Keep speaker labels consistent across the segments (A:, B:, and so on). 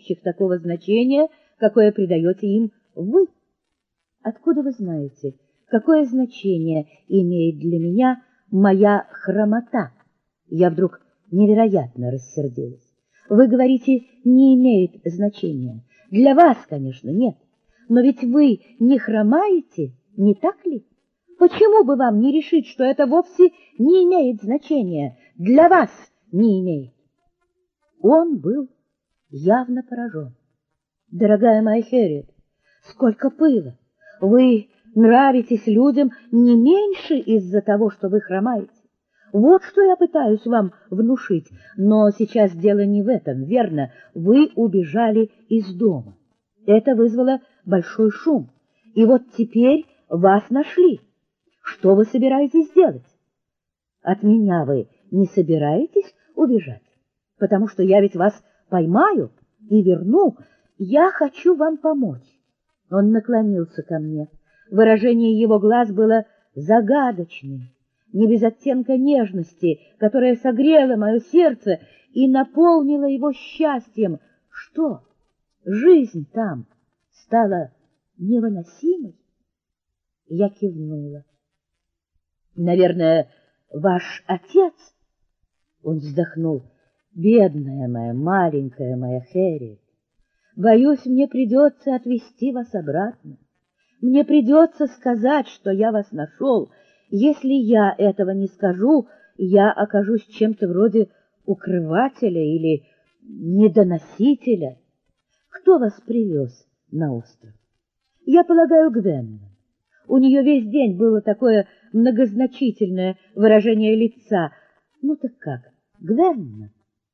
A: имеющих такого значения, какое придаете им вы. Откуда вы знаете, какое значение имеет для меня моя хромота? Я вдруг невероятно рассердилась. Вы говорите, не имеет значения. Для вас, конечно, нет. Но ведь вы не хромаете, не так ли? Почему бы вам не решить, что это вовсе не имеет значения, для вас не имеет? Он был явно поражен. Дорогая моя Хэрриет, сколько пыла! Вы нравитесь людям не меньше из-за того, что вы хромаете. Вот что я пытаюсь вам внушить. Но сейчас дело не в этом, верно? Вы убежали из дома. Это вызвало большой шум. И вот теперь вас нашли. Что вы собираетесь делать? От меня вы не собираетесь убежать, потому что я ведь вас поймаю и верну. Я хочу вам помочь. Он наклонился ко мне. Выражение его глаз было загадочным, не без оттенка нежности, которая согрела мое сердце и наполнила его счастьем. Что? Жизнь там стала невыносимой? Я кивнула. Наверное, ваш отец? Он вздохнул. Бедная моя, маленькая моя Хэрриет, боюсь, мне придется отвезти вас обратно. Мне придется сказать, что я вас нашел. Если я этого не скажу, я окажусь чем-то вроде укрывателя или недоносителя. Кто вас привез на остров? Я полагаю, Гвенна. У нее весь день было такое многозначительное выражение лица. Ну так как, Гвенна?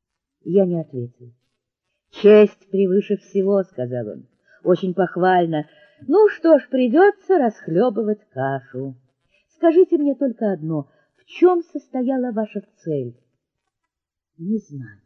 A: Я не ответил. «Честь превыше всего», — сказал он. «Очень похвально. Ну что ж, придется расхлебывать кашу. Скажите мне только одно. В чем состояла ваша цель?» «Не знаю».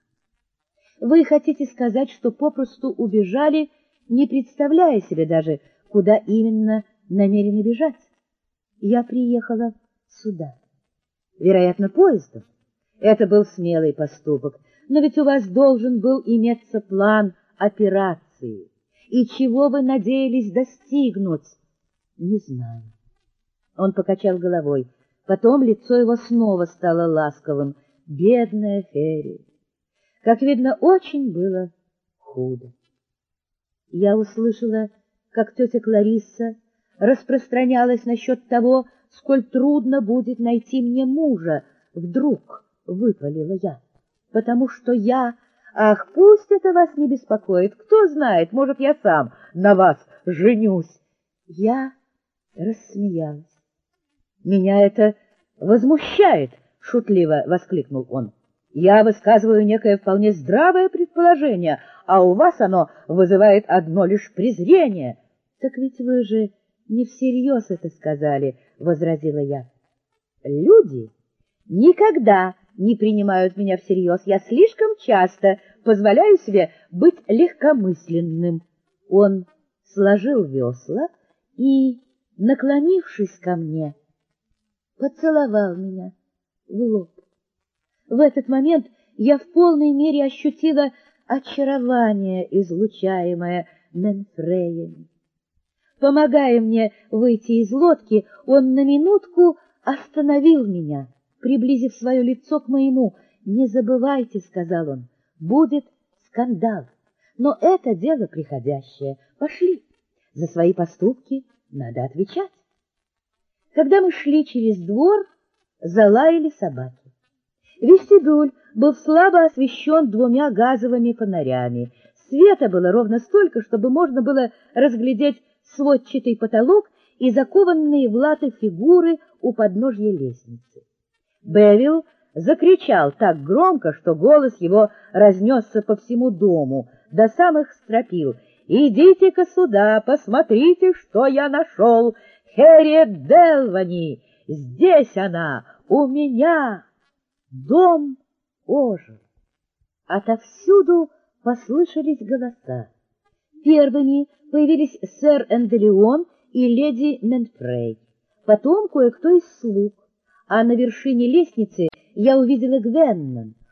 A: «Вы хотите сказать, что попросту убежали, не представляя себе даже, куда именно намерены бежать?» «Я приехала сюда. Вероятно, поездом. Это был смелый поступок. Но ведь у вас должен был иметься план операции. И чего вы надеялись достигнуть?» «Не знаю». Он покачал головой. Потом лицо его снова стало ласковым. Бедная Хэрриет. Как видно, очень было худо. Я услышала, как тетя Кларисса распространялась насчет того, сколь трудно будет найти мне мужа. Вдруг выпалила я. Потому что я... Ах, пусть это вас не беспокоит. Кто знает, может, я сам на вас женюсь. Я рассмеялась. Меня это возмущает, шутливо воскликнул он. Я высказываю некое вполне здравое предположение, а у вас оно вызывает одно лишь презрение. Так ведь вы же не всерьез это сказали, возразила я. Люди никогда не принимают меня всерьез. Я слишком часто позволяю себе быть легкомысленным. Он сложил весла и, наклонившись ко мне, поцеловал меня в лоб. В этот момент я в полной мере ощутила очарование, излучаемое Менфреями. Помогая мне выйти из лодки, он на минутку остановил меня, приблизив свое лицо к моему. «Не забывайте, — сказал он, — будет скандал. Но это дело приходящее. Пошли. За свои поступки надо отвечать». Когда мы шли через двор, залаяли собаки. Вестибюль был слабо освещен 2 газовыми фонарями. Света было ровно столько, чтобы можно было разглядеть сводчатый потолок и закованные в латы фигуры у подножья лестницы. Бевил закричал так громко, что голос его разнесся по всему дому, до самых стропил. «Идите-ка сюда, посмотрите, что я нашел! Хэрриет Делвани! Здесь она, у меня!» Дом ожил. Отовсюду послышались голоса. Первыми появились сэр Энделеон и леди Менфрей, потом кое-кто из слуг, а на вершине лестницы я увидела Гвеннон.